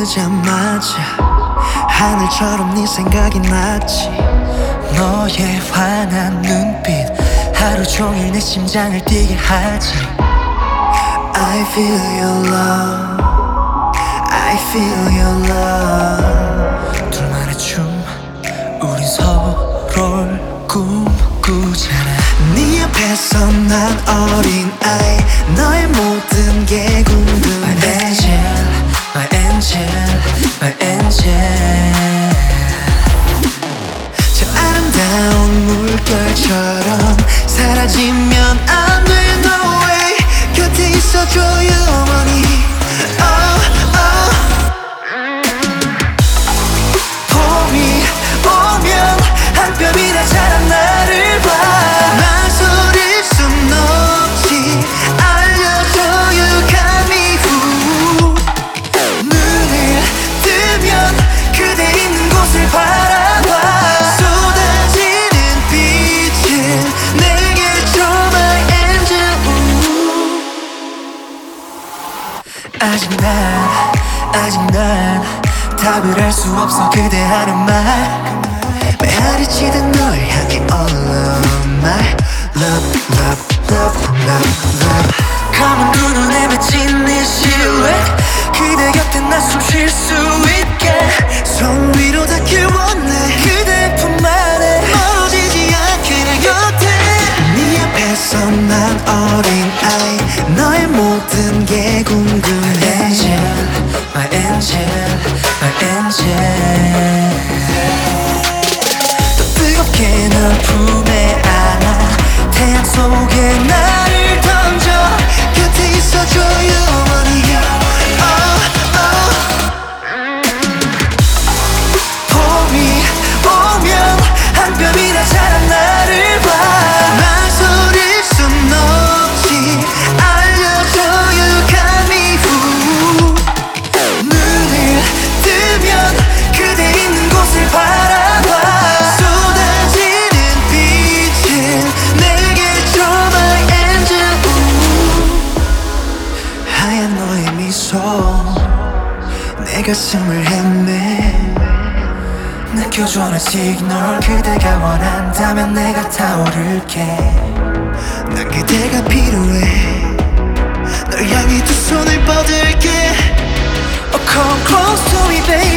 뜨자마자 하늘처럼 네 생각이 났지. 너의 환한 눈빛 하루 종일 내 심장을 뛰게 하지. I feel your love, I feel your love. 둘만의 춤 우린 서로를 꿈꾸잖아. 네 앞에서 난 어린 아이, 너의 모든 게 궁금해. My angel, my angel, my angel. 저 아름다운 물결처럼 사라지면 안 돼. No way. 곁에 있어줘 영원히. Oh, oh. 봄이 오면 한 뼘이나 자란 나를 봐. 망설일 순 없지. 알려줘 you got me who. 눈을 뜨면 그대 있는 곳을 바라봐. 쏟아지는 빛을 내게 줘 my angel. 아직 난 답을 알 수 없어 그대 하는 말. 메아리치던 널 향해 all of my love, love, love, love, love. 검은 두 눈에 맺힌 네 silhouette, 그대 곁에 나 숨 쉴 수 있게 손 위로 닿길 원해. 그대 품 안에 멀어지지 않게 내 곁에. 네 앞에서 난 어린 아이, 너의 모든 게 궁금해. My angel, my angel. 또 뜨겁게 널 품에 안아 태양 속에 나를 던져. 곁에 있어줘 영원히. Oh, oh. 봄이 오면 한 뼘이나 자란 나를 봐. 망설일 순 없지. 알려줘 you got me who. 눈을 뜨면 그대 있는 곳을 바라봐. 쏟아지는 빛을 내게 줘 my angel. 하얀 너의 미소 내 가슴을 헤매. 느껴줘 내 시그널, 그대가 원한다면 내가 타오를게. 난 그대가 필요해. 널 향해 두 손을 뻗을게. Oh come close to me baby.